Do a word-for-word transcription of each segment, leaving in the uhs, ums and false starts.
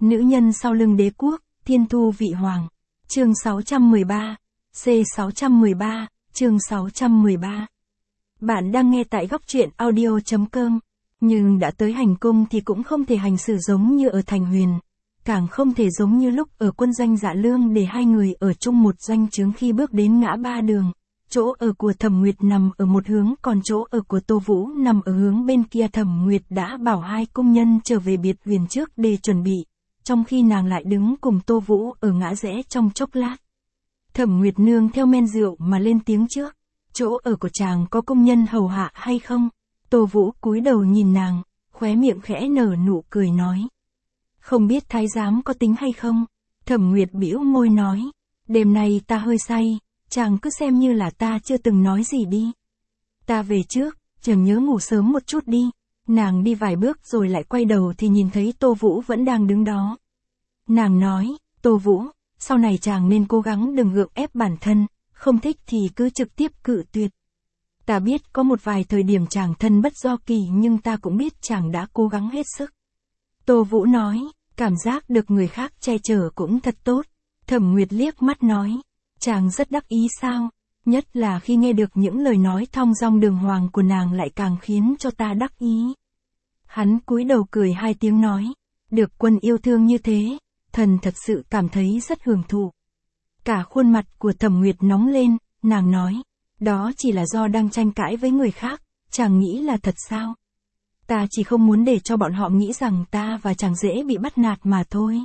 Nữ nhân sau lưng đế quốc, thiên thu vị hoàng. Chương sáu trăm mười ba, C sáu trăm mười ba, chương sáu trăm mười ba. Bạn đang nghe tại góc truyện audio chấm com. Nhưng đã tới hành cung thì cũng không thể hành xử giống như ở thành huyền. Càng không thể giống như lúc ở quân doanh Dạ Lương để hai người ở chung một doanh trướng khi bước đến ngã ba đường. Chỗ ở của Thẩm Nguyệt nằm ở một hướng, còn chỗ ở của Tô Vũ nằm ở hướng bên kia. Thẩm Nguyệt đã bảo hai công nhân trở về biệt huyền trước để chuẩn bị, trong khi nàng lại đứng cùng Tô Vũ ở ngã rẽ trong chốc lát. Thẩm Nguyệt nương theo men rượu mà lên tiếng trước. Chỗ ở của chàng có công nhân hầu hạ hay không? Tô Vũ cúi đầu nhìn nàng, khóe miệng khẽ nở nụ cười nói. Không biết thái giám có tính hay không? Thẩm Nguyệt bĩu môi nói. Đêm nay ta hơi say, chàng cứ xem như là ta chưa từng nói gì đi. Ta về trước, chàng nhớ ngủ sớm một chút đi. Nàng đi vài bước rồi lại quay đầu thì nhìn thấy Tô Vũ vẫn đang đứng đó. Nàng nói, Tô Vũ, sau này chàng nên cố gắng đừng gượng ép bản thân, không thích thì cứ trực tiếp cự tuyệt. Ta biết có một vài thời điểm chàng thân bất do kỳ, nhưng ta cũng biết chàng đã cố gắng hết sức. Tô Vũ nói, cảm giác được người khác che chở cũng thật tốt. Thẩm Nguyệt liếc mắt nói, chàng rất đắc ý sao? Nhất là khi nghe được những lời nói thong dong đường hoàng của nàng lại càng khiến cho ta đắc ý. Hắn cúi đầu cười hai tiếng nói, được quân yêu thương như thế, thần thật sự cảm thấy rất hưởng thụ. Cả khuôn mặt của Thẩm Nguyệt nóng lên, nàng nói, đó chỉ là do đang tranh cãi với người khác, chàng nghĩ là thật sao? Ta chỉ không muốn để cho bọn họ nghĩ rằng ta và chàng dễ bị bắt nạt mà thôi.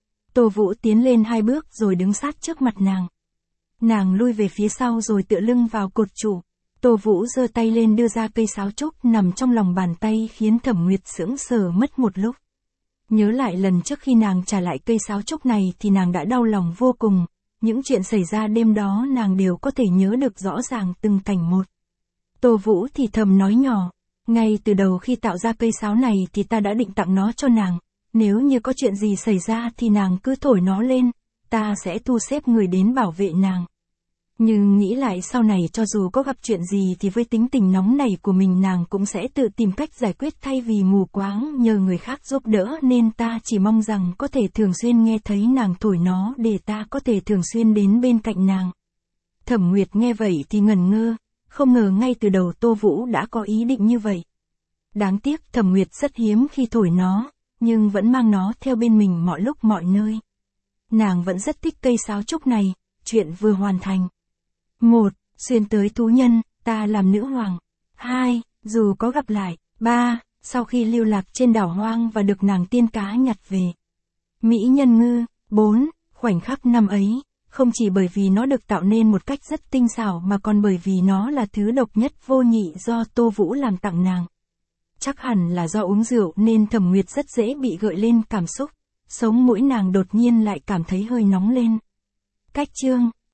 Tô Vũ tiến lên hai bước rồi đứng sát trước mặt nàng. Nàng lui về phía sau rồi tựa lưng vào cột trụ. Tô Vũ giơ tay lên đưa ra cây sáo trúc nằm trong lòng bàn tay khiến Thẩm Nguyệt sững sờ mất một lúc. Nhớ lại lần trước khi nàng trả lại cây sáo trúc này thì nàng đã đau lòng vô cùng. Những chuyện xảy ra đêm đó nàng đều có thể nhớ được rõ ràng từng cảnh một. Tô Vũ thì thầm nói nhỏ, ngay từ đầu khi tạo ra cây sáo này thì ta đã định tặng nó cho nàng. Nếu như có chuyện gì xảy ra thì nàng cứ thổi nó lên, ta sẽ thu xếp người đến bảo vệ nàng. Nhưng nghĩ lại sau này cho dù có gặp chuyện gì thì với tính tình nóng nảy của mình nàng cũng sẽ tự tìm cách giải quyết thay vì mù quáng nhờ người khác giúp đỡ, nên ta chỉ mong rằng có thể thường xuyên nghe thấy nàng thổi nó để ta có thể thường xuyên đến bên cạnh nàng. Thẩm Nguyệt nghe vậy thì ngẩn ngơ, không ngờ ngay từ đầu Tô Vũ đã có ý định như vậy. Đáng tiếc Thẩm Nguyệt rất hiếm khi thổi nó, nhưng vẫn mang nó theo bên mình mọi lúc mọi nơi. Nàng vẫn rất thích cây sáo trúc này. Chuyện vừa hoàn thành. một. Xuyên tới thú nhân, ta làm nữ hoàng. hai. Dù có gặp lại. ba. Sau khi lưu lạc trên đảo hoang và được nàng tiên cá nhặt về. Mỹ nhân ngư. bốn. Khoảnh khắc năm ấy, không chỉ bởi vì nó được tạo nên một cách rất tinh xảo mà còn bởi vì nó là thứ độc nhất vô nhị do Tô Vũ làm tặng nàng. Chắc hẳn là do uống rượu nên Thẩm Nguyệt rất dễ bị gợi lên cảm xúc. Sống mũi nàng đột nhiên lại cảm thấy hơi nóng lên. Cách chương